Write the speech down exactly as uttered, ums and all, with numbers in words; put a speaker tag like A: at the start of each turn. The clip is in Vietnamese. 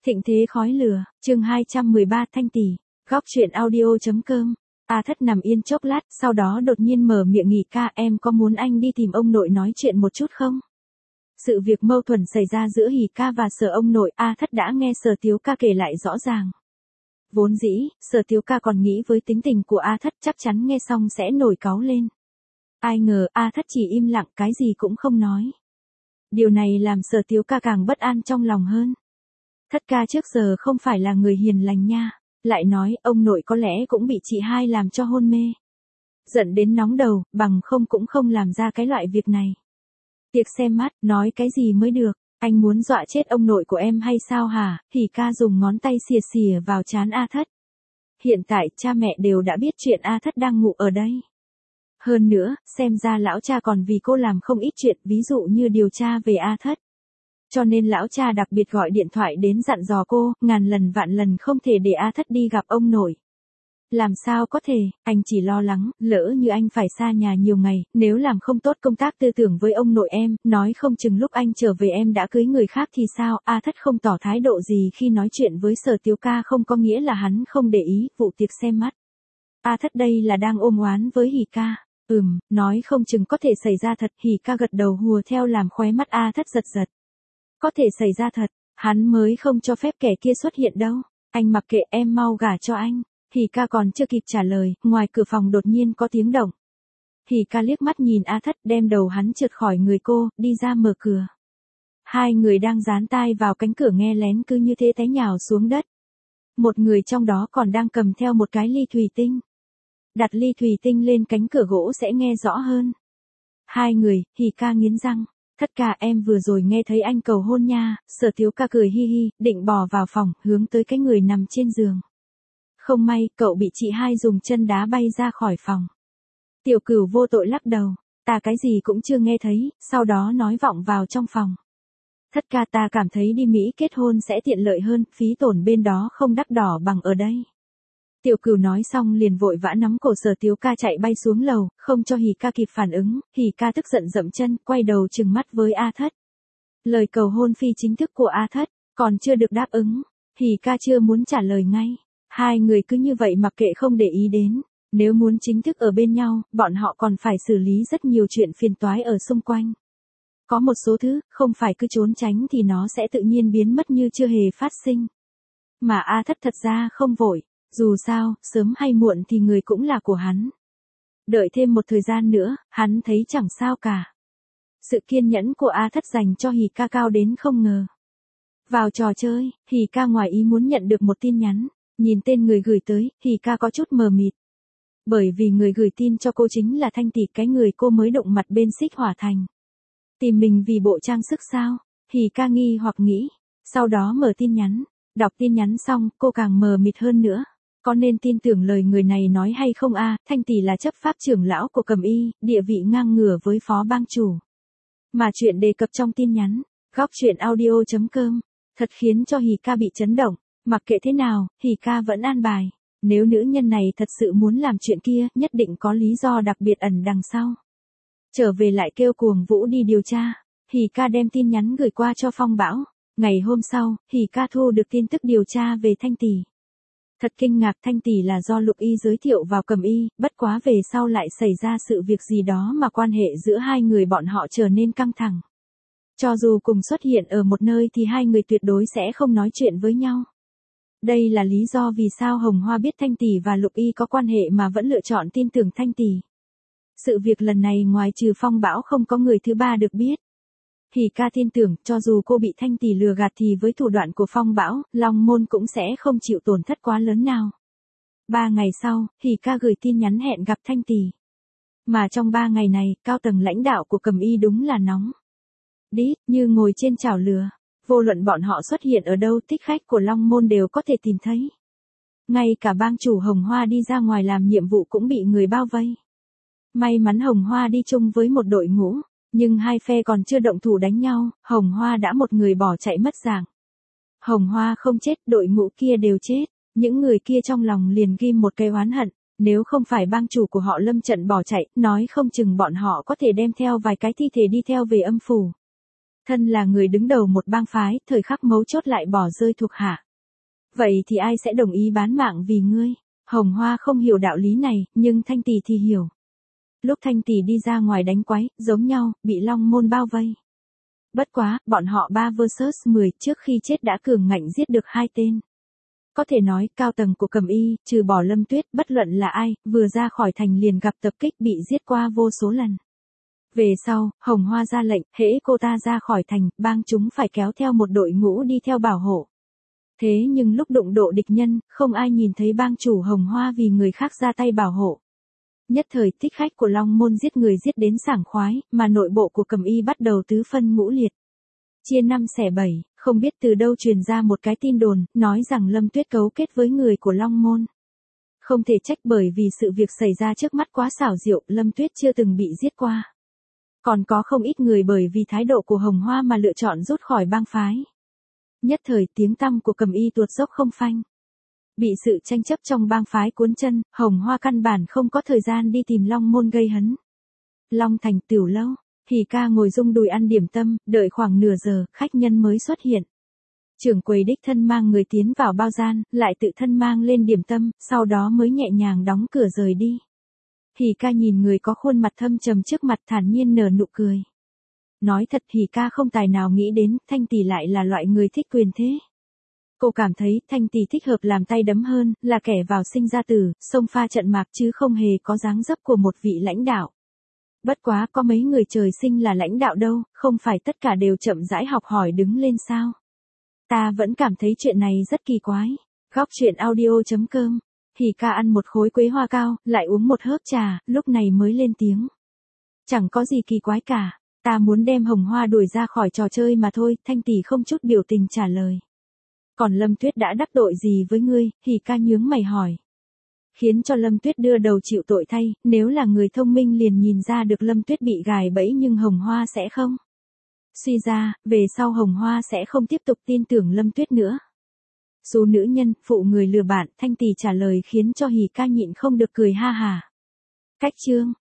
A: Thịnh thế khói lửa, chương hai trăm mười ba Thanh tỷ. Góc truyện audio.com. A Thất nằm yên chốc lát, sau đó đột nhiên mở miệng nghỉ ca, em có muốn anh đi tìm ông nội nói chuyện một chút không? Sự việc mâu thuẫn xảy ra giữa Hỉ ca và Sở ông nội, A Thất đã nghe Sở Tiếu ca kể lại rõ ràng. Vốn dĩ, Sở Tiếu ca còn nghĩ với tính tình của A Thất chắc chắn nghe xong sẽ nổi cáu lên. Ai ngờ A Thất chỉ im lặng, cái gì cũng không nói. Điều này làm Sở Tiếu ca càng bất an trong lòng hơn. Thất ca trước giờ không phải là người hiền lành nha, lại nói ông nội có lẽ cũng bị chị hai làm cho hôn mê. Giận đến nóng đầu, bằng không cũng không làm ra cái loại việc này. Tiệc xem mắt, nói cái gì mới được, anh muốn dọa chết ông nội của em hay sao hả? Hỉ ca dùng ngón tay xìa xìa vào trán A Thất. Hiện tại cha mẹ đều đã biết chuyện A Thất đang ngủ ở đây. Hơn nữa, xem ra lão cha còn vì cô làm không ít chuyện, ví dụ như điều tra về A Thất. Cho nên lão cha đặc biệt gọi điện thoại đến dặn dò cô, ngàn lần vạn lần không thể để A Thất đi gặp ông nội. Làm sao có thể, anh chỉ lo lắng, lỡ như anh phải xa nhà nhiều ngày, nếu làm không tốt công tác tư tưởng với ông nội em, nói không chừng lúc anh trở về em đã cưới người khác thì sao? A Thất không tỏ thái độ gì khi nói chuyện với Sở Tiếu ca, không có nghĩa là hắn không để ý vụ tiệc xem mắt. A Thất đây là đang ôm oán với Hỉ ca. Ừm, nói không chừng có thể xảy ra thật. Hỉ ca gật đầu hùa theo làm khóe mắt A Thất giật giật. Có thể xảy ra thật, hắn mới không cho phép kẻ kia xuất hiện đâu. Anh mặc kệ, em mau gả cho anh. Hỉ ca còn chưa kịp trả lời, ngoài cửa phòng đột nhiên có tiếng động. Hỉ ca liếc mắt nhìn A Thất, đem đầu hắn trượt khỏi người cô, đi ra mở cửa. Hai người đang dán tai vào cánh cửa nghe lén cứ như thế té nhào xuống đất. Một người trong đó còn đang cầm theo một cái ly thủy tinh. Đặt ly thủy tinh lên cánh cửa gỗ sẽ nghe rõ hơn. Hai người, Hỉ ca nghiến răng. Thất ca, em vừa rồi nghe thấy anh cầu hôn nha. Sở Tiếu ca cười hi hi, định bò vào phòng, hướng tới cái người nằm trên giường. Không may, cậu bị chị hai dùng chân đá bay ra khỏi phòng. Tiểu Cửu vô tội lắc đầu, ta cái gì cũng chưa nghe thấy, sau đó nói vọng vào trong phòng. Thất ca, ta cảm thấy đi Mỹ kết hôn sẽ tiện lợi hơn, phí tổn bên đó không đắt đỏ bằng ở đây. Tiểu Cửu nói xong liền vội vã nắm cổ Sở Tiếu ca chạy bay xuống lầu, không cho Hỉ ca kịp phản ứng. Hỉ ca tức giận dậm chân, quay đầu trừng mắt với A Thất. Lời cầu hôn phi chính thức của A Thất còn chưa được đáp ứng, Hỉ ca chưa muốn trả lời ngay. Hai người cứ như vậy mặc kệ không để ý đến. Nếu muốn chính thức ở bên nhau, bọn họ còn phải xử lý rất nhiều chuyện phiền toái ở xung quanh. Có một số thứ, không phải cứ trốn tránh thì nó sẽ tự nhiên biến mất như chưa hề phát sinh. Mà A Thất thật ra không vội. Dù sao, sớm hay muộn thì người cũng là của hắn. Đợi thêm một thời gian nữa, hắn thấy chẳng sao cả. Sự kiên nhẫn của A Thất dành cho Hỉ ca cao đến không ngờ. Vào trò chơi, Hỉ ca ngoài ý muốn nhận được một tin nhắn. Nhìn tên người gửi tới, Hỉ ca có chút mờ mịt. Bởi vì người gửi tin cho cô chính là Thanh tỷ, cái người cô mới đụng mặt bên Xích Hỏa Thành. Tìm mình vì bộ trang sức sao? Hỉ ca nghi hoặc nghĩ. Sau đó mở tin nhắn. Đọc tin nhắn xong, cô càng mờ mịt hơn nữa. Có nên tin tưởng lời người này nói hay không a? À, Thanh tỷ là chấp pháp trưởng lão của Cẩm Y, địa vị ngang ngửa với phó bang chủ. Mà chuyện đề cập trong tin nhắn, góc truyện audio.com, thật khiến cho Hỉ ca bị chấn động. Mặc kệ thế nào, Hỉ ca vẫn an bài. Nếu nữ nhân này thật sự muốn làm chuyện kia, nhất định có lý do đặc biệt ẩn đằng sau. Trở về lại kêu Cuồng Vũ đi điều tra. Hỉ ca đem tin nhắn gửi qua cho Phong Bão. Ngày hôm sau, Hỉ ca thu được tin tức điều tra về Thanh tỷ. Thật kinh ngạc, Thanh tỷ là do Lục Y giới thiệu vào Cẩm Y, bất quá về sau lại xảy ra sự việc gì đó mà quan hệ giữa hai người bọn họ trở nên căng thẳng. Cho dù cùng xuất hiện ở một nơi thì hai người tuyệt đối sẽ không nói chuyện với nhau. Đây là lý do vì sao Hồng Hoa biết Thanh tỷ và Lục Y có quan hệ mà vẫn lựa chọn tin tưởng Thanh tỷ. Sự việc lần này ngoài trừ Phong Bão không có người thứ ba được biết. Hỉ ca tin tưởng, cho dù cô bị Thanh tỷ lừa gạt thì với thủ đoạn của Phong Bão, Long Môn cũng sẽ không chịu tổn thất quá lớn nào. Ba ngày sau, Hỉ ca gửi tin nhắn hẹn gặp Thanh tỷ. Mà trong ba ngày này, cao tầng lãnh đạo của Cẩm Y đúng là nóng đít, như ngồi trên chảo lửa. Vô luận bọn họ xuất hiện ở đâu, thích khách của Long Môn đều có thể tìm thấy. Ngay cả bang chủ Hồng Hoa đi ra ngoài làm nhiệm vụ cũng bị người bao vây. May mắn Hồng Hoa đi chung với một đội ngũ. Nhưng hai phe còn chưa động thủ đánh nhau, Hồng Hoa đã một người bỏ chạy mất dạng. Hồng Hoa không chết, đội ngũ kia đều chết. Những người kia trong lòng liền ghim một cái oán hận. Nếu không phải bang chủ của họ lâm trận bỏ chạy, nói không chừng bọn họ có thể đem theo vài cái thi thể đi theo về âm phủ. Thân là người đứng đầu một bang phái, thời khắc mấu chốt lại bỏ rơi thuộc hạ. Vậy thì ai sẽ đồng ý bán mạng vì ngươi? Hồng Hoa không hiểu đạo lý này, nhưng Thanh Tỷ thì hiểu. Lúc Thanh Tỷ đi ra ngoài đánh quái, giống nhau, bị Long Môn bao vây. Bất quá, bọn họ ba versus mười, trước khi chết đã cường ngạnh giết được hai tên. Có thể nói, cao tầng của Cẩm Y, trừ bỏ Lâm Tuyết, bất luận là ai, vừa ra khỏi thành liền gặp tập kích bị giết qua vô số lần. Về sau, Hồng Hoa ra lệnh, hễ cô ta ra khỏi thành, bang chúng phải kéo theo một đội ngũ đi theo bảo hộ. Thế nhưng lúc đụng độ địch nhân, không ai nhìn thấy bang chủ Hồng Hoa vì người khác ra tay bảo hộ. Nhất thời thích khách của Long Môn giết người giết đến sảng khoái, mà nội bộ của Cẩm Y bắt đầu tứ phân ngũ liệt. Chia năm xẻ bảy, không biết từ đâu truyền ra một cái tin đồn, nói rằng Lâm Tuyết cấu kết với người của Long Môn. Không thể trách bởi vì sự việc xảy ra trước mắt quá xảo diệu, Lâm Tuyết chưa từng bị giết qua. Còn có không ít người bởi vì thái độ của Hồng Hoa mà lựa chọn rút khỏi bang phái. Nhất thời tiếng tăm của Cẩm Y tuột dốc không phanh. Bị sự tranh chấp trong bang phái cuốn chân, Hồng Hoa căn bản không có thời gian đi tìm Long Môn gây hấn. Long Thành tiểu lâu, Hỉ Ca ngồi rung đùi ăn điểm tâm, đợi khoảng nửa giờ, khách nhân mới xuất hiện. Trưởng quầy đích thân mang người tiến vào bao gian, lại tự thân mang lên điểm tâm, sau đó mới nhẹ nhàng đóng cửa rời đi. Hỉ Ca nhìn người có khuôn mặt thâm trầm trước mặt thản nhiên nở nụ cười. Nói thật Hỉ Ca không tài nào nghĩ đến, Thanh Tỷ lại là loại người thích quyền thế. Cô cảm thấy Thanh Tỷ thích hợp làm tay đấm hơn, là kẻ vào sinh ra tử, xông pha trận mạc chứ không hề có dáng dấp của một vị lãnh đạo. Bất quá có mấy người trời sinh là lãnh đạo đâu, không phải tất cả đều chậm rãi học hỏi đứng lên sao. Ta vẫn cảm thấy chuyện này rất kỳ quái. Góc truyện audio chấm com. Hỉ Ca ăn một khối quế hoa cao, lại uống một hớp trà, lúc này mới lên tiếng. Chẳng có gì kỳ quái cả, ta muốn đem Hồng Hoa đuổi ra khỏi trò chơi mà thôi, Thanh Tỷ không chút biểu tình trả lời. Còn Lâm Tuyết đã đắc tội gì với ngươi? Hỉ Ca nhướng mày hỏi. Khiến cho Lâm Tuyết đưa đầu chịu tội thay, nếu là người thông minh liền nhìn ra được Lâm Tuyết bị gài bẫy nhưng Hồng Hoa sẽ không. Suy ra, về sau Hồng Hoa sẽ không tiếp tục tin tưởng Lâm Tuyết nữa. Số nữ nhân, phụ người lừa bạn, Thanh Tỷ trả lời khiến cho Hỉ Ca nhịn không được cười ha hà. Cách chương.